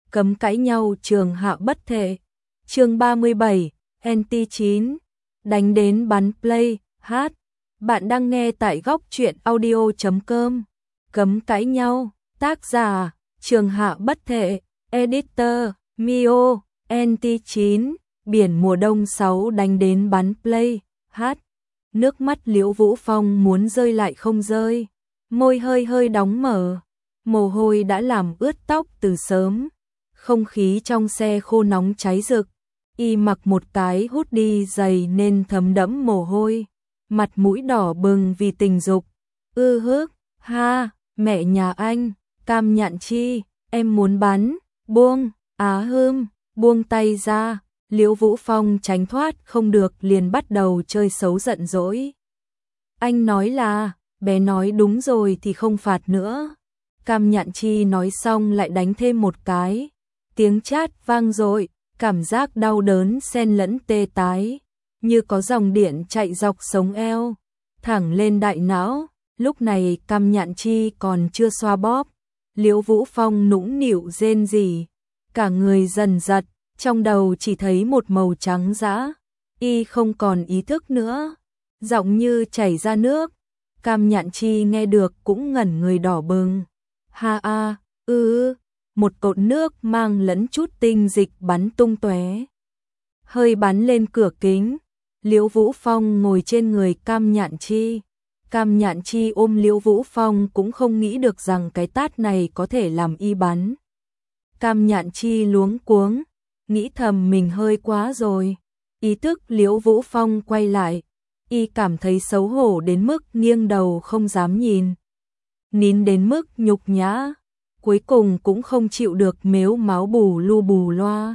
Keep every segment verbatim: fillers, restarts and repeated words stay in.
cấm cãi nhau trường hạ bất thể. Chương ba mươi bảy, en tê chín, đánh đến bắn play, hát. Bạn đang nghe tại góc truyện audio chấm com. Cấm cãi nhau, tác giả, trường hạ bất thể, editor, Mio, en tê chín, biển mùa đông sáu đánh đến bắn play, hát. Nước mắt Liễu Vũ Phong muốn rơi lại không rơi, môi hơi hơi đóng mở, mồ hôi đã làm ướt tóc từ sớm. Không khí trong xe khô nóng cháy rực, y mặc một cái hoodie dày nên thấm đẫm mồ hôi, mặt mũi đỏ bừng vì tình dục. Ư hức, ha, mẹ nhà anh, Cam Nhạn Chi, em muốn bắn, buông, á hưm, buông tay ra. Liễu Vũ Phong tránh thoát không được liền bắt đầu chơi xấu giận dỗi. Anh nói là, bé nói đúng rồi thì không phạt nữa. Cam Nhạn Chi nói xong lại đánh thêm một cái. Tiếng chát vang dội, cảm giác đau đớn xen lẫn tê tái, như có dòng điện chạy dọc sống eo, thẳng lên đại não. Lúc này Cam Nhạn Chi còn chưa xoa bóp, Liễu Vũ Phong nũng nịu rên rỉ, cả người dần giật, trong đầu chỉ thấy một màu trắng dã, y không còn ý thức nữa, giọng như chảy ra nước. Cam Nhạn Chi nghe được cũng ngẩn người đỏ bừng. Ha a, ư, một cột nước mang lẫn chút tinh dịch bắn tung tóe, hơi bắn lên cửa kính. Liễu Vũ Phong ngồi trên người Cam Nhạn Chi. Cam Nhạn Chi ôm Liễu Vũ Phong cũng không nghĩ được rằng cái tát này có thể làm y bắn. Cam Nhạn Chi luống cuống, nghĩ thầm mình hơi quá rồi. Ý thức Liễu Vũ Phong quay lại, y cảm thấy xấu hổ đến mức nghiêng đầu không dám nhìn. Nín đến mức nhục nhã, cuối cùng cũng không chịu được mếu máu bù lu bù loa.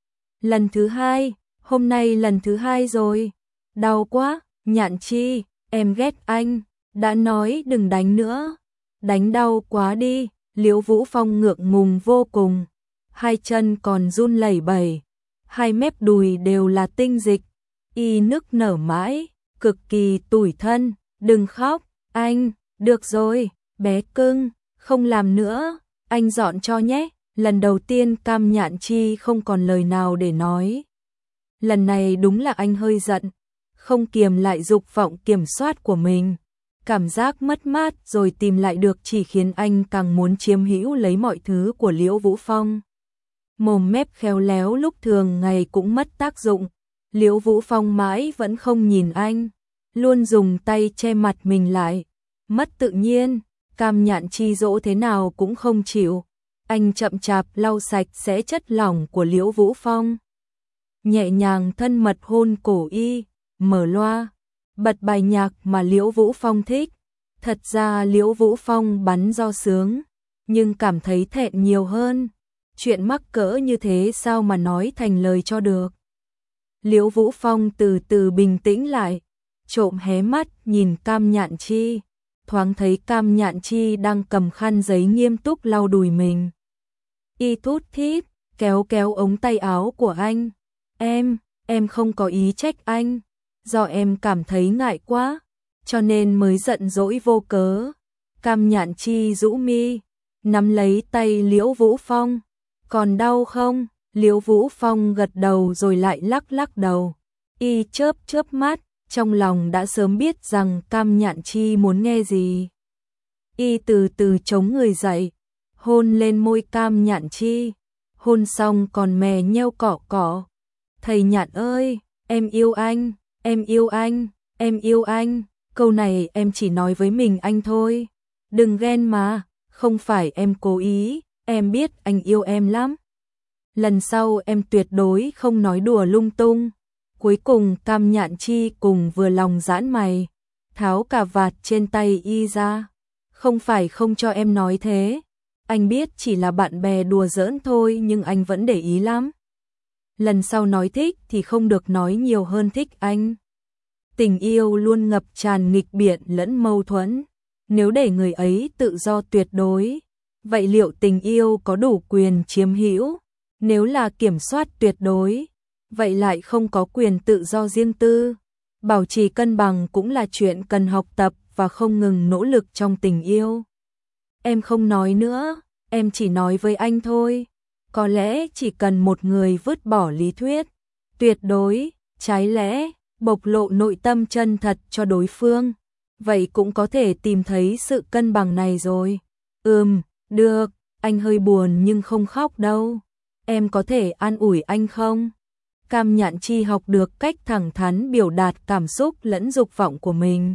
Lần thứ hai, hôm nay lần thứ hai rồi. Đau quá, Nhạn Chi, em ghét anh, đã nói đừng đánh nữa. Đánh đau quá đi. Liễu Vũ Phong ngượng ngùng vô cùng, hai chân còn run lẩy bẩy, hai mép đùi đều là tinh dịch, y nức nở mãi, cực kỳ tủi thân. Đừng khóc, anh, được rồi, bé cưng, không làm nữa, anh dọn cho nhé. Lần đầu tiên Cam Nhạn Chi không còn lời nào để nói. Lần này đúng là anh hơi giận, không kiềm lại dục vọng kiểm soát của mình. Cảm giác mất mát rồi tìm lại được chỉ khiến anh càng muốn chiếm hữu lấy mọi thứ của Liễu Vũ Phong. Mồm mép khéo léo lúc thường ngày cũng mất tác dụng. Liễu Vũ Phong mãi vẫn không nhìn anh, luôn dùng tay che mặt mình lại. Mất tự nhiên, Cam Nhạn Chi dỗ thế nào cũng không chịu. Anh chậm chạp lau sạch sẽ chất lỏng của Liễu Vũ Phong, nhẹ nhàng thân mật hôn cổ y, mở loa, bật bài nhạc mà Liễu Vũ Phong thích. Thật ra Liễu Vũ Phong bắn do sướng, nhưng cảm thấy thẹn nhiều hơn. Chuyện mắc cỡ như thế sao mà nói thành lời cho được. Liễu Vũ Phong từ từ bình tĩnh lại, trộm hé mắt nhìn Cam Nhạn Chi, thoáng thấy Cam Nhạn Chi đang cầm khăn giấy nghiêm túc lau đùi mình. Y thút thít, kéo kéo ống tay áo của anh. Em, em không có ý trách anh, do em cảm thấy ngại quá, cho nên mới giận dỗi vô cớ. Cam Nhạn Chi rũ mi, nắm lấy tay Liễu Vũ Phong. Còn đau không? Liễu Vũ Phong gật đầu rồi lại lắc lắc đầu. Y chớp chớp mắt, trong lòng đã sớm biết rằng Cam Nhạn Chi muốn nghe gì. Y từ từ chống người dậy, hôn lên môi Cam Nhạn Chi. Hôn xong còn mè nheo cọ cọ. Thầy Nhạn ơi, em yêu anh, em yêu anh, em yêu anh. Câu này em chỉ nói với mình anh thôi. Đừng ghen mà, không phải em cố ý, em biết anh yêu em lắm. Lần sau em tuyệt đối không nói đùa lung tung. Cuối cùng Cam Nhạn Chi cùng vừa lòng giãn mày, tháo cà vạt trên tay y ra. Không phải không cho em nói thế, anh biết chỉ là bạn bè đùa giỡn thôi nhưng anh vẫn để ý lắm. Lần sau nói thích thì không được nói nhiều hơn thích anh. Tình yêu luôn ngập tràn nghịch biện lẫn mâu thuẫn. Nếu để người ấy tự do tuyệt đối, vậy liệu tình yêu có đủ quyền chiếm hữu? Nếu là kiểm soát tuyệt đối, vậy lại không có quyền tự do riêng tư. Bảo trì cân bằng cũng là chuyện cần học tập và không ngừng nỗ lực trong tình yêu. Em không nói nữa, em chỉ nói với anh thôi. Có lẽ chỉ cần một người vứt bỏ lý thuyết, tuyệt đối, trái lẽ, bộc lộ nội tâm chân thật cho đối phương, vậy cũng có thể tìm thấy sự cân bằng này rồi. Ừm, được, anh hơi buồn nhưng không khóc đâu. Em có thể an ủi anh không? Cam Nhạn Chi học được cách thẳng thắn biểu đạt cảm xúc lẫn dục vọng của mình.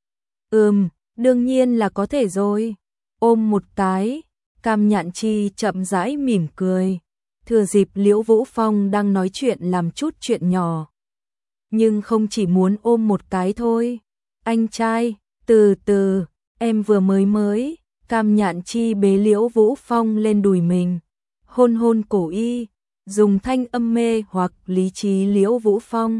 Ừm, đương nhiên là có thể rồi. Ôm một cái, Cam Nhạn Chi chậm rãi mỉm cười. Thừa dịp Liễu Vũ Phong đang nói chuyện làm chút chuyện nhỏ. Nhưng không chỉ muốn ôm một cái thôi. Anh trai, từ từ, em vừa mới mới. Cam Nhạn Chi bế Liễu Vũ Phong lên đùi mình. Hôn hôn cổ y, dùng thanh âm mê hoặc lý trí Liễu Vũ Phong.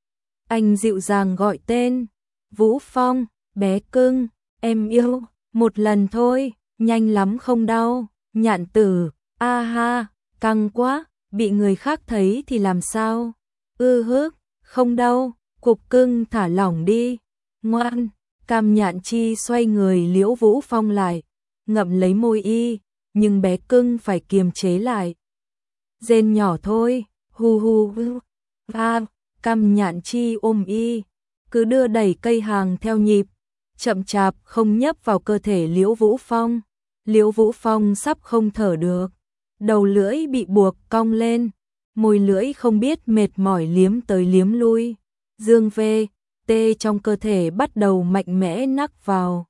Anh dịu dàng gọi tên. Vũ Phong, bé cưng, em yêu, một lần thôi, nhanh lắm không đau. Nhạn tử, a ha, căng quá, bị người khác thấy thì làm sao? Ư hức, không đâu, cục cưng thả lỏng đi. Ngoan, Cam Nhạn Chi xoay người Liễu Vũ Phong lại, ngậm lấy môi y, nhưng bé cưng phải kiềm chế lại. Rên nhỏ thôi, hu hu hu. Va, Cam Nhạn Chi ôm y, cứ đưa đẩy cây hàng theo nhịp, chậm chạp không nhấp vào cơ thể Liễu Vũ Phong. Liễu Vũ Phong sắp không thở được, đầu lưỡi bị buộc cong lên, môi lưỡi không biết mệt mỏi liếm tới liếm lui. Dương về, tê trong cơ thể bắt đầu mạnh mẽ nắc vào.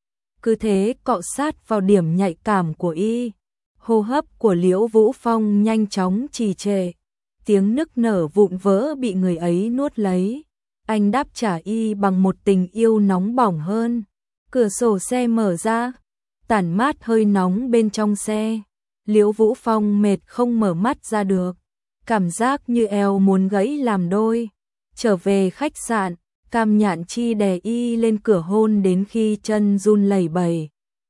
Cứ thế cọ sát vào điểm nhạy cảm của y. Hô hấp của Liễu Vũ Phong nhanh chóng trì trệ. Tiếng nức nở vụn vỡ bị người ấy nuốt lấy. Anh đáp trả y bằng một tình yêu nóng bỏng hơn. Cửa sổ xe mở ra, tản mát hơi nóng bên trong xe. Liễu Vũ Phong mệt không mở mắt ra được. Cảm giác như eo muốn gãy làm đôi. Trở về khách sạn, Cam Nhạn Chi đè y lên cửa hôn đến khi chân run lẩy bẩy.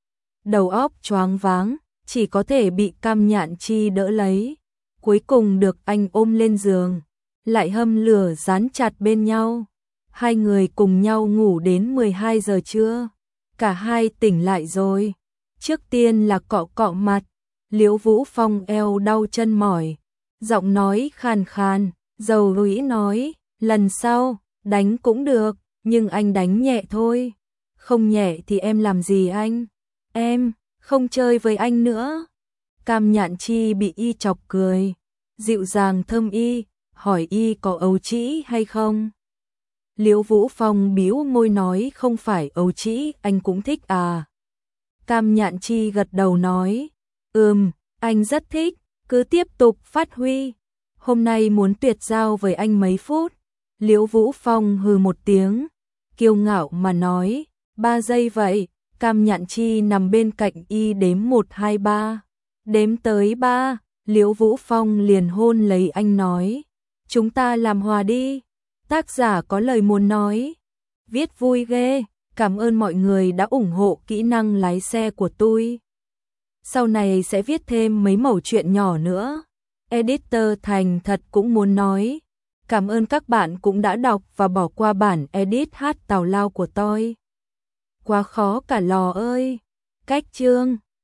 Đầu óc choáng váng, chỉ có thể bị Cam Nhạn Chi đỡ lấy. Cuối cùng được anh ôm lên giường, lại hâm lửa dán chặt bên nhau. Hai người cùng nhau ngủ đến mười hai giờ trưa. Cả hai tỉnh lại rồi. Trước tiên là cọ cọ mặt. Liễu Vũ Phong eo đau chân mỏi, giọng nói khàn khàn, dầu rũi nói, lần sau, đánh cũng được, nhưng anh đánh nhẹ thôi. Không nhẹ thì em làm gì anh? Em, không chơi với anh nữa. Cam Nhạn Chi bị y chọc cười, dịu dàng thơm y, hỏi y có ấu trĩ hay không. Liễu Vũ Phong bĩu môi nói không phải ấu trĩ anh cũng thích à. Cam Nhạn Chi gật đầu nói, ừm, anh rất thích, cứ tiếp tục phát huy. Hôm nay muốn tuyệt giao với anh mấy phút. Liễu Vũ Phong hừ một tiếng, kiêu ngạo mà nói, ba giây vậy. Cam Nhạn Chi nằm bên cạnh y đếm một hai ba. Đếm tới ba, Liễu Vũ Phong liền hôn lấy anh nói, chúng ta làm hòa đi. Tác giả có lời muốn nói, viết vui ghê, cảm ơn mọi người đã ủng hộ kỹ năng lái xe của tôi. Sau này sẽ viết thêm mấy mẩu chuyện nhỏ nữa. Editor Thành thật cũng muốn nói, cảm ơn các bạn cũng đã đọc và bỏ qua bản edit hát tào lao của tôi. Quá khó cả lò ơi. Cách chương